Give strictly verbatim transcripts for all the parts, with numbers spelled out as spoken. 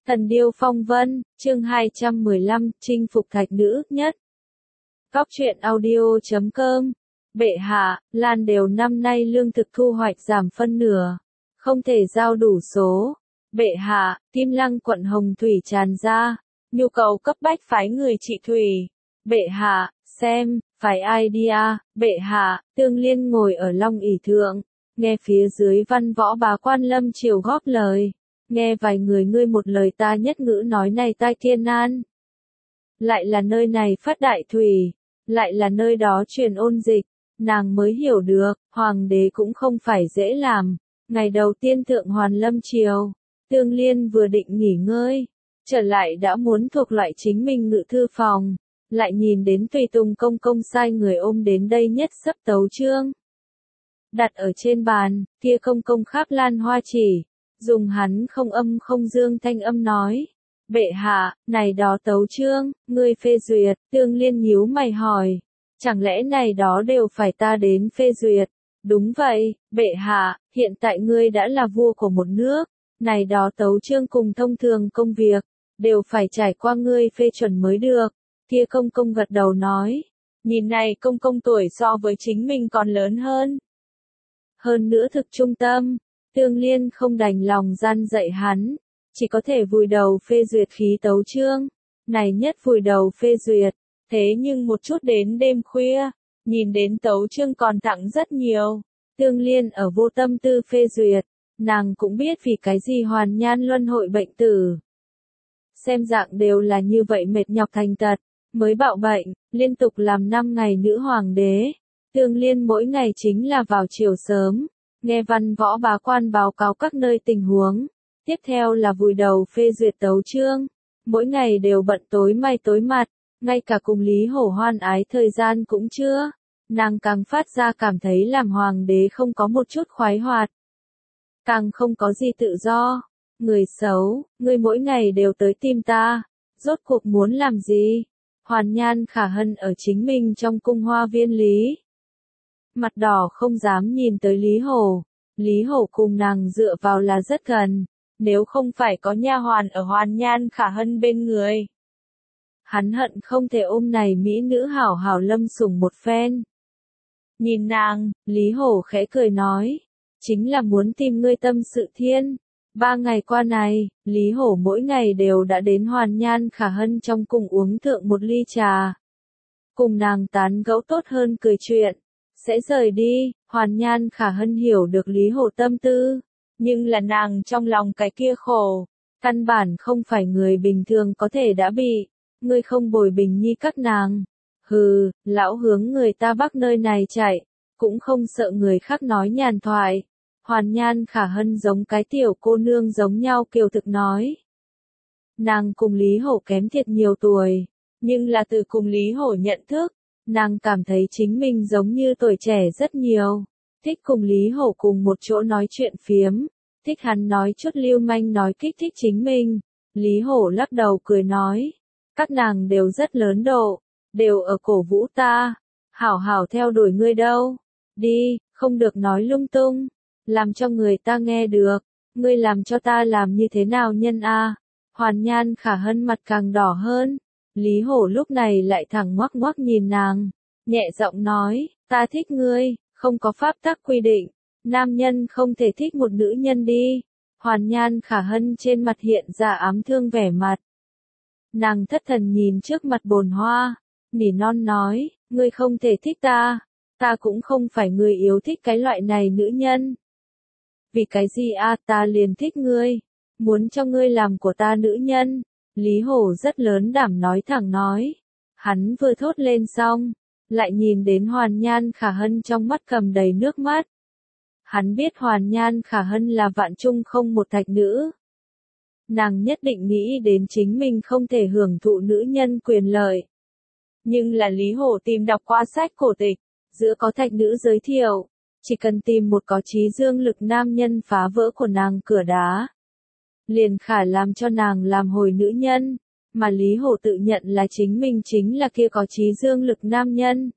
Thần điêu phong vân, chương hai trăm mười lăm, chinh phục thạch nữ, nhất. Góc truyện audio chấm com. Bệ hạ, Lan Đều năm nay lương thực thu hoạch giảm phân nửa. Không thể giao đủ số. Bệ hạ, Kim Lăng quận Hồng Thủy tràn ra. Nhu cầu cấp bách phái người trị thủy. Bệ hạ, xem, phái ai đi à? Bệ hạ, Tương Liên ngồi ở long ỷ thượng. Nghe phía dưới văn võ bá quan lâm triều góp lời. Nghe vài người ngươi một lời ta nhất ngữ nói này tai thiên an. Lại là nơi này phát đại thủy, lại là nơi đó truyền ôn dịch, nàng mới hiểu được, hoàng đế cũng không phải dễ làm. Ngày đầu tiên thượng hoàn lâm triều, Tương Liên vừa định nghỉ ngơi, trở lại đã muốn thuộc loại chính mình ngự thư phòng, lại nhìn đến Tùy Tùng công công sai người ôm đến đây nhất sấp tấu chương. Đặt ở trên bàn, kia công công khắp lan hoa chỉ. Dùng hắn không âm không dương thanh âm nói. Bệ hạ, này đó tấu chương, ngươi phê duyệt, Tương Liên nhíu mày hỏi. Chẳng lẽ này đó đều phải ta đến phê duyệt? Đúng vậy, bệ hạ, hiện tại ngươi đã là vua của một nước. Này đó tấu chương cùng thông thường công việc, đều phải trải qua ngươi phê chuẩn mới được. Kia công công gật đầu nói. Nhìn này công công tuổi so với chính mình còn lớn hơn. Hơn nữa thực trung tâm. Tương Liên không đành lòng gian dạy hắn, chỉ có thể vùi đầu phê duyệt khí tấu chương. Này nhất vùi đầu phê duyệt, thế nhưng một chút đến đêm khuya, nhìn đến tấu chương còn tặng rất nhiều. Tương Liên ở vô tâm tư phê duyệt, nàng cũng biết vì cái gì hoàn nhan luân hội bệnh tử. Xem dạng đều là như vậy mệt nhọc thành tật, mới bạo bệnh, liên tục làm năm ngày nữ hoàng đế. Tương Liên mỗi ngày chính là vào chiều sớm. Nghe văn võ bá quan báo cáo các nơi tình huống, tiếp theo là vùi đầu phê duyệt tấu chương, mỗi ngày đều bận tối may tối mặt, ngay cả cùng Lý Hổ hoan ái thời gian cũng chưa, nàng càng phát ra cảm thấy làm hoàng đế không có một chút khoái hoạt, càng không có gì tự do. Người xấu, ngươi mỗi ngày đều tới tìm ta, rốt cuộc muốn làm gì? Hoàn Nhan Khả Hân ở chính mình trong cung hoa viên Lý. Mặt đỏ không dám nhìn tới Lý Hổ. Lý Hổ cùng nàng dựa vào là rất gần, nếu không phải có nha hoàn ở Hoàn Nhan Khả Hân bên người. Hắn hận không thể ôm này mỹ nữ hảo hảo lâm sủng một phen. Nhìn nàng, Lý Hổ khẽ cười nói, chính là muốn tìm ngươi tâm sự thiên. Ba ngày qua này, Lý Hổ mỗi ngày đều đã đến Hoàn Nhan Khả Hân trong cung uống thượng một ly trà. Cùng nàng tán gẫu tốt hơn cười chuyện. Sẽ rời đi, Hoàn Nhan Khả Hân hiểu được Lý Hổ tâm tư, nhưng là nàng trong lòng cái kia khổ, căn bản không phải người bình thường có thể đã bị, ngươi không bồi bình nhi các nàng, hừ, lão hướng người ta bắc nơi này chạy, cũng không sợ người khác nói nhàn thoại. Hoàn Nhan Khả Hân giống cái tiểu cô nương giống nhau kiều thực nói. Nàng cùng Lý Hổ kém thiệt nhiều tuổi, nhưng là từ cùng Lý Hổ nhận thức. Nàng cảm thấy chính mình giống như tuổi trẻ rất nhiều, thích cùng Lý Hổ cùng một chỗ nói chuyện phiếm, thích hắn nói chút lưu manh nói kích thích chính mình. Lý Hổ lắc đầu cười nói, các nàng đều rất lớn độ, đều ở cổ vũ ta, hảo hảo theo đuổi ngươi đâu, đi, không được nói lung tung, làm cho người ta nghe được, ngươi làm cho ta làm như thế nào nhân a? Hoàn Nhan Khả Hân mặt càng đỏ hơn. Lý Hổ lúc này lại thẳng ngoắc ngoắc nhìn nàng, nhẹ giọng nói, ta thích ngươi, không có pháp tắc quy định, nam nhân không thể thích một nữ nhân đi. Hoàn Nhan Khả Hân trên mặt hiện ra ám thương vẻ mặt. Nàng thất thần nhìn trước mặt bồn hoa, nỉ non nói, ngươi không thể thích ta, ta cũng không phải người yêu thích cái loại này nữ nhân. Vì cái gì a, ta liền thích ngươi, muốn cho ngươi làm của ta nữ nhân. Lý Hổ rất lớn đảm nói thẳng nói. Hắn vừa thốt lên xong, lại nhìn đến Hoàn Nhan Khả Hân trong mắt cầm đầy nước mắt. Hắn biết Hoàn Nhan Khả Hân là vạn chung không một thạch nữ. Nàng nhất định nghĩ đến chính mình không thể hưởng thụ nữ nhân quyền lợi. Nhưng là Lý Hổ tìm đọc qua sách cổ tịch, giữa có thạch nữ giới thiệu, chỉ cần tìm một có trí dương lực nam nhân phá vỡ của nàng cửa đá. Liền khả làm cho nàng làm hồi nữ nhân, mà Lý Hổ tự nhận là chính mình chính là kia có trí dương lực nam nhân.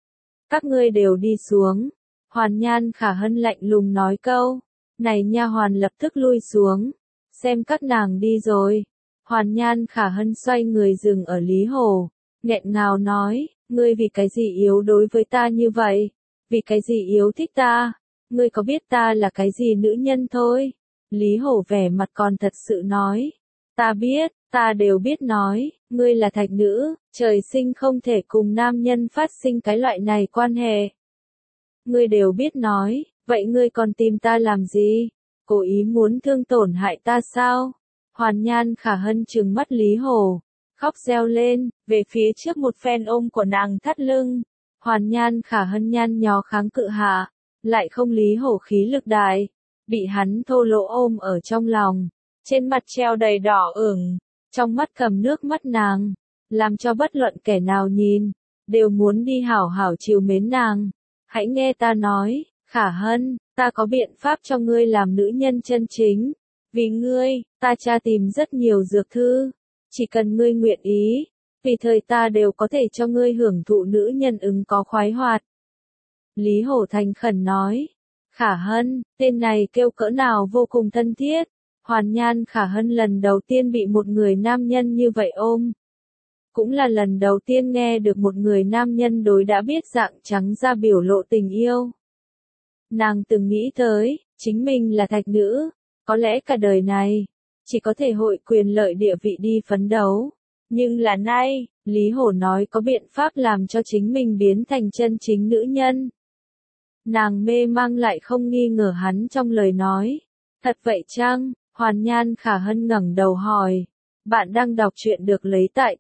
Các ngươi đều đi xuống. Hoàn Nhan Khả Hân lạnh lùng nói câu, này nha hoàn lập tức lui xuống, xem các nàng đi rồi, Hoàn Nhan Khả Hân xoay người dừng ở Lý Hổ, nghẹn ngào nói, ngươi vì cái gì yếu đối với ta như vậy? Vì cái gì yếu thích ta? Ngươi có biết ta là cái gì nữ nhân thôi? Lý Hổ vẻ mặt còn thật sự nói, ta biết, ta đều biết nói, ngươi là thạch nữ, trời sinh không thể cùng nam nhân phát sinh cái loại này quan hệ. Ngươi đều biết nói, vậy ngươi còn tìm ta làm gì? Cố ý muốn thương tổn hại ta sao? Hoàn Nhan Khả Hân trừng mắt Lý Hổ, khóc reo lên, về phía trước một phen ôm của nàng thắt lưng. Hoàn Nhan Khả Hân nhăn nhó kháng cự hạ, lại không Lý Hổ khí lực đại, bị hắn thô lỗ ôm ở trong lòng, trên mặt treo đầy đỏ ửng, trong mắt cầm nước mắt nàng, làm cho bất luận kẻ nào nhìn, đều muốn đi hảo hảo chiều mến nàng. Hãy nghe ta nói, Khả Hân, ta có biện pháp cho ngươi làm nữ nhân chân chính. Vì ngươi, ta tra tìm rất nhiều dược thư, chỉ cần ngươi nguyện ý, tùy thời ta đều có thể cho ngươi hưởng thụ nữ nhân ứng có khoái hoạt. Lý Hổ thành khẩn nói, Khả Hân, tên này kêu cỡ nào vô cùng thân thiết. Hoàn Nhan Khả Hân lần đầu tiên bị một người nam nhân như vậy ôm. Cũng là lần đầu tiên nghe được một người nam nhân đối đã biết dạng trắng ra biểu lộ tình yêu. Nàng từng nghĩ tới, chính mình là thạch nữ, có lẽ cả đời này, chỉ có thể hội quyền lợi địa vị đi phấn đấu. Nhưng là nay, Lý Hổ nói có biện pháp làm cho chính mình biến thành chân chính nữ nhân. Nàng mê mang lại không nghi ngờ hắn trong lời nói. Thật vậy chăng? Hoàn Nhan Khả Hân ngẩng đầu hỏi. Bạn đang đọc truyện được lấy tại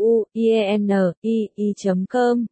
truyện chấm com.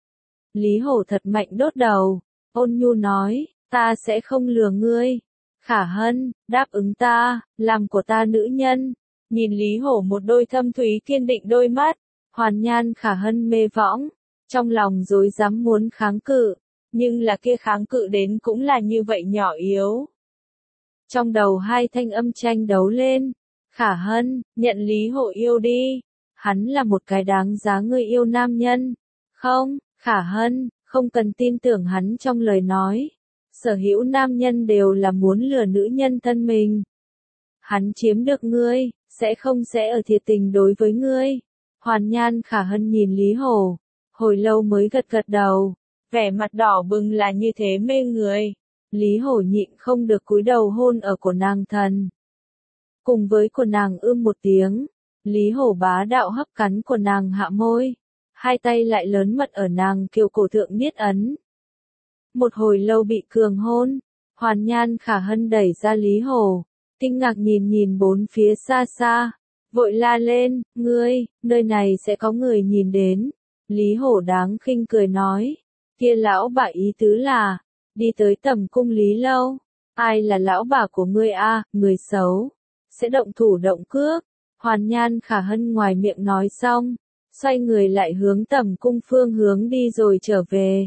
Lý Hổ thật mạnh đốt đầu, ôn nhu nói, ta sẽ không lừa ngươi. Khả Hân, đáp ứng ta, làm của ta nữ nhân. Nhìn Lý Hổ một đôi thâm thúy kiên định đôi mắt, Hoàn Nhan Khả Hân mê võng, trong lòng rối rắm muốn kháng cự, nhưng là kia kháng cự đến cũng là như vậy nhỏ yếu. Trong đầu hai thanh âm tranh đấu lên, Khả Hân, nhận Lý Hổ yêu đi, hắn là một cái đáng giá ngươi yêu nam nhân. Không, Khả Hân, không cần tin tưởng hắn trong lời nói. Sở hữu nam nhân đều là muốn lừa nữ nhân thân mình. Hắn chiếm được ngươi, sẽ không sẽ ở thiệt tình đối với ngươi. Hoàn Nhan Khả Hân nhìn Lý Hổ, hồi lâu mới gật gật đầu, vẻ mặt đỏ bừng là như thế mê người. Lý Hổ nhịn không được cúi đầu hôn ở của nàng thần. Cùng với của nàng ưm một tiếng, Lý Hổ bá đạo hấp cắn của nàng hạ môi, hai tay lại lớn mật ở nàng kiều cổ thượng niết ấn. Một hồi lâu bị cường hôn, Hoàn Nhan Khả Hân đẩy ra Lý Hổ, kinh ngạc nhìn nhìn bốn phía xa xa, vội la lên, ngươi, nơi này sẽ có người nhìn đến. Lý Hổ đáng khinh cười nói, kia lão bà ý tứ là, đi tới tầm cung Lý Lâu, ai là lão bà của ngươi a, người xấu, sẽ động thủ động cước. Hoàn Nhan Khả Hân ngoài miệng nói xong, xoay người lại hướng tầm cung phương hướng đi rồi trở về.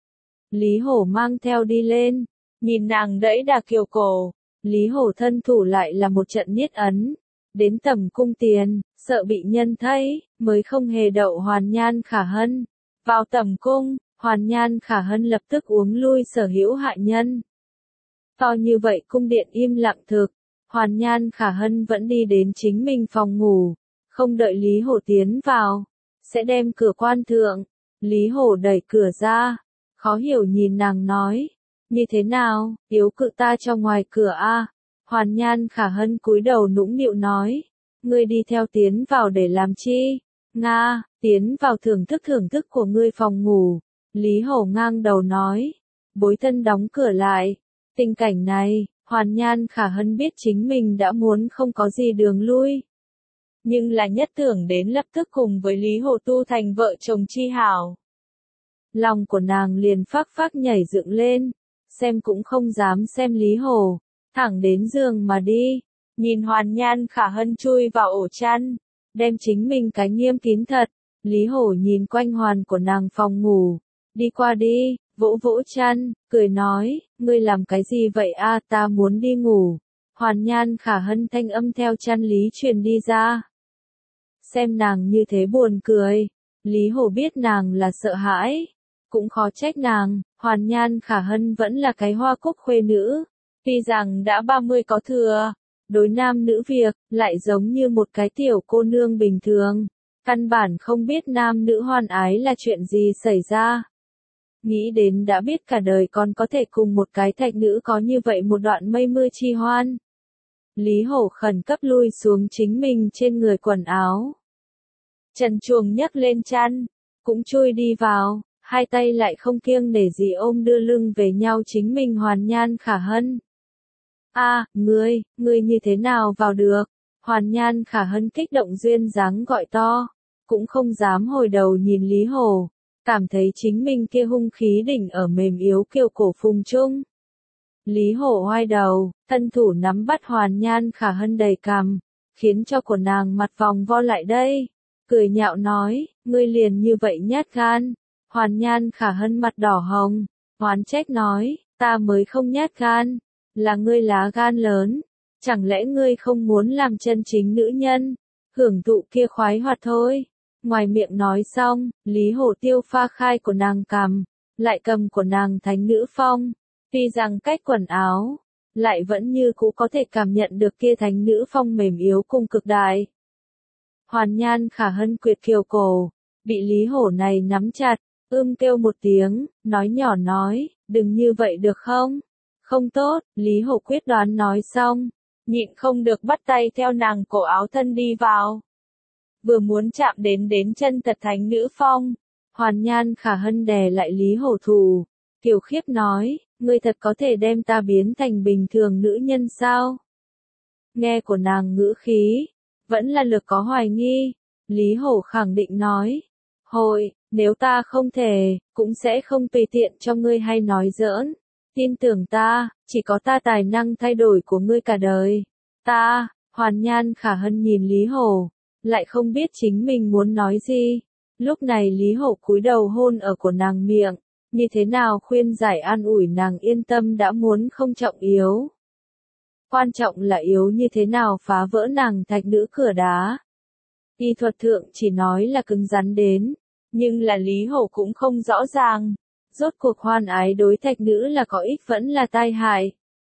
Lý Hổ mang theo đi lên, nhìn nàng đẫy đà kiều cổ, Lý Hổ thân thủ lại là một trận niết ấn, đến tầm cung tiền, sợ bị nhân thấy, mới không hề đậu Hoàn Nhan Khả Hân. Vào tầm cung, Hoàn Nhan Khả Hân lập tức uống lui sở hữu hại nhân. To như vậy cung điện im lặng thực, Hoàn Nhan Khả Hân vẫn đi đến chính mình phòng ngủ, không đợi Lý Hổ tiến vào, sẽ đem cửa quan thượng. Lý Hổ đẩy cửa ra, khó hiểu nhìn nàng nói, như thế nào, yếu cự ta cho ngoài cửa a? Hoàn Nhan Khả Hân cúi đầu nũng nịu nói, ngươi đi theo tiến vào để làm chi? Nga, tiến vào thưởng thức thưởng thức của ngươi phòng ngủ. Lý Hổ ngang đầu nói, bối thân đóng cửa lại. Tình cảnh này, Hoàn Nhan Khả Hân biết chính mình đã muốn không có gì đường lui. Nhưng là nhất tưởng đến lập tức cùng với Lý Hổ tu thành vợ chồng chi hảo. Lòng của nàng liền phác phác nhảy dựng lên, xem cũng không dám xem Lý Hổ, thẳng đến giường mà đi, nhìn Hoàn Nhan Khả Hân chui vào ổ chăn, đem chính mình cái nghiêm kín thật. Lý Hổ nhìn quanh hoàn của nàng phòng ngủ, đi qua đi, vỗ vỗ chăn, cười nói, ngươi làm cái gì vậy a? Ta muốn đi ngủ. Hoàn Nhan Khả Hân thanh âm theo chăn Lý truyền đi ra. Xem nàng như thế buồn cười, Lý Hổ biết nàng là sợ hãi, cũng khó trách nàng. Hoàn Nhan Khả Hân vẫn là cái hoa cúc khuê nữ, tuy rằng đã ba mươi có thừa, đối nam nữ việc, lại giống như một cái tiểu cô nương bình thường. Căn bản không biết nam nữ hoan ái là chuyện gì xảy ra. Nghĩ đến đã biết cả đời còn có thể cùng một cái thạch nữ có như vậy một đoạn mây mưa chi hoan. Lý Hổ khẩn cấp lui xuống chính mình trên người quần áo. Trần Chuồng nhấc lên chăn, cũng chui đi vào, hai tay lại không kiêng nể gì ôm đưa lưng về nhau chính mình Hoàn Nhan Khả Hân. A, à, ngươi, ngươi như thế nào vào được? Hoàn Nhan Khả Hân kích động duyên dáng gọi to, cũng không dám hồi đầu nhìn Lý Hổ, cảm thấy chính mình kia hung khí đỉnh ở mềm yếu kiều cổ phùng trung. Lý Hổ oai đầu, thân thủ nắm bắt Hoàn Nhan Khả Hân đầy cằm, khiến cho của nàng mặt vòng vo lại đây, cười nhạo nói, ngươi liền như vậy nhát gan. Hoàn Nhan Khả Hân mặt đỏ hồng, oán trách nói, ta mới không nhát gan, là ngươi lá gan lớn, chẳng lẽ ngươi không muốn làm chân chính nữ nhân, hưởng thụ kia khoái hoạt thôi. Ngoài miệng nói xong, Lý Hổ tiêu pha khai của nàng cằm, lại cầm của nàng thánh nữ phong, tuy rằng cách quần áo, lại vẫn như cũ có thể cảm nhận được kia thánh nữ phong mềm yếu cùng cực đại. Hoàn Nhan Khả Hân quyệt kiều cổ, bị Lý Hổ này nắm chặt, ưm kêu một tiếng, nói nhỏ nói, đừng như vậy được không? Không tốt, Lý Hổ quyết đoán nói xong, nhịn không được bắt tay theo nàng cổ áo thân đi vào. Vừa muốn chạm đến đến chân thật thánh nữ phong, Hoàn Nhan Khả Hân đè lại Lý Hổ thủ, kiều khiếp nói, ngươi thật có thể đem ta biến thành bình thường nữ nhân sao? Nghe của nàng ngữ khí, vẫn là lực có hoài nghi, Lý Hổ khẳng định nói, hội, nếu ta không thể, cũng sẽ không tùy tiện cho ngươi hay nói giỡn. Tin tưởng ta, chỉ có ta tài năng thay đổi của ngươi cả đời. Ta, Hoàn Nhan Khả Hân nhìn Lý Hổ, lại không biết chính mình muốn nói gì. Lúc này Lý Hổ cúi đầu hôn ở của nàng miệng, như thế nào khuyên giải an ủi nàng yên tâm đã muốn không trọng yếu. Quan trọng là yếu như thế nào phá vỡ nàng thạch nữ cửa đá. Y thuật thượng chỉ nói là cứng rắn đến, nhưng là Lý Hổ cũng không rõ ràng. Rốt cuộc hoan ái đối thạch nữ là có ích vẫn là tai hại.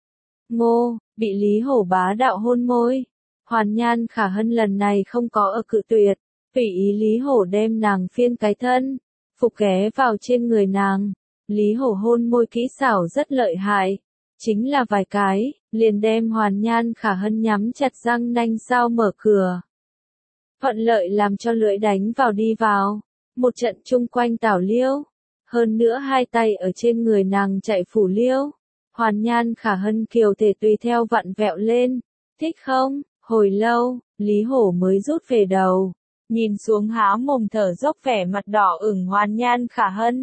Ngô, bị Lý Hổ bá đạo hôn môi. Hoàn Nhan Khả Hân lần này không có ở cự tuyệt, tùy ý Lý Hổ đem nàng phiên cái thân, phục ghé vào trên người nàng. Lý Hổ hôn môi kỹ xảo rất lợi hại, chính là vài cái, liền đem Hoàn Nhan Khả Hân nhắm chặt răng nanh sao mở cửa. Thuận lợi làm cho lưỡi đánh vào đi vào, một trận chung quanh tảo liêu. Hơn nữa hai tay ở trên người nàng chạy phủ liêu. Hoàn Nhan Khả Hân kiều thể tùy theo vặn vẹo lên. Thích không? Hồi lâu, Lý Hổ mới rút về đầu. Nhìn xuống há mồm thở dốc vẻ mặt đỏ ửng Hoàn Nhan Khả Hân.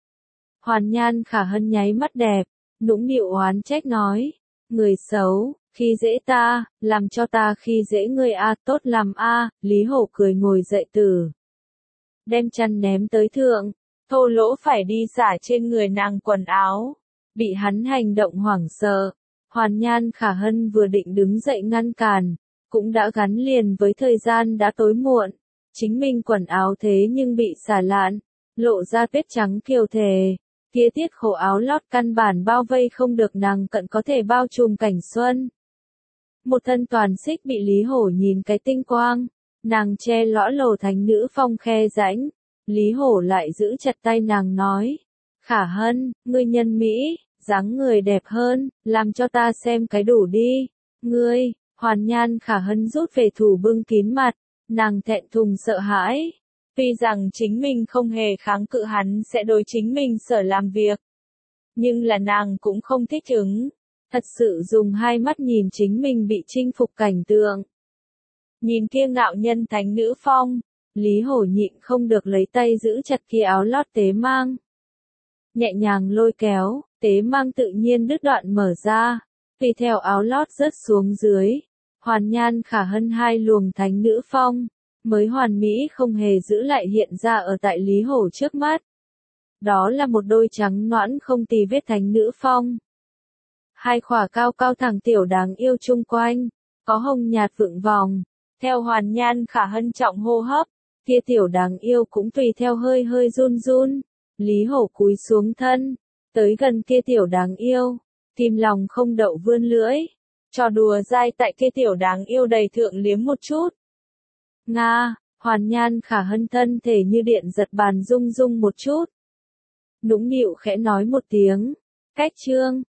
Hoàn Nhan Khả Hân nháy mắt đẹp, nũng nịu oán trách nói. Người xấu, khi dễ ta, làm cho ta khi dễ người a tốt làm a. Lý Hổ cười ngồi dậy từ. Đem chăn ném tới thượng. Thô lỗ phải đi xả trên người nàng quần áo, bị hắn hành động hoảng sợ. Hoàn Nhan Khả Hân vừa định đứng dậy ngăn cản, cũng đã gắn liền với thời gian đã tối muộn. Chính mình quần áo thế nhưng bị xả lạn, lộ ra tuyết trắng kiều thề. Kia tiết khổ áo lót căn bản bao vây không được nàng cận có thể bao trùm cảnh xuân. Một thân toàn xích bị Lý Hổ nhìn cái tinh quang, nàng che lõa lồ thánh nữ phong khe rãnh. Lý Hổ lại giữ chặt tay nàng nói, Khả Hân, ngươi nhân Mỹ, dáng người đẹp hơn, làm cho ta xem cái đủ đi. Ngươi, Hoàn Nhan Khả Hân rút về thủ bưng kín mặt, nàng thẹn thùng sợ hãi. Tuy rằng chính mình không hề kháng cự hắn sẽ đối chính mình sở làm việc, nhưng là nàng cũng không thích ứng, thật sự dùng hai mắt nhìn chính mình bị chinh phục cảnh tượng. Nhìn kia ngạo nhân thánh nữ phong, Lý Hổ nhịn không được lấy tay giữ chặt kia áo lót tế mang. Nhẹ nhàng lôi kéo, tế mang tự nhiên đứt đoạn mở ra, tùy theo áo lót rớt xuống dưới. Hoàn Nhan Khả Hân hai luồng thánh nữ phong, mới hoàn mỹ không hề giữ lại hiện ra ở tại Lý Hổ trước mắt. Đó là một đôi trắng nõn không tì vết thánh nữ phong. Hai khỏa cao cao thẳng tiểu đáng yêu chung quanh, có hồng nhạt vượng vòng. Theo Hoàn Nhan Khả Hân trọng hô hấp, kia tiểu đáng yêu cũng tùy theo hơi hơi run run. Lý Hổ cúi xuống thân, tới gần kia tiểu đáng yêu, tim lòng không đậu vươn lưỡi, Trò đùa dai tại kia tiểu đáng yêu đầy thượng liếm một chút. Nga, Hoàn Nhan Khả Hân thân thể như điện giật bàn rung rung một chút. Nũng nịu khẽ nói một tiếng. Cách chương.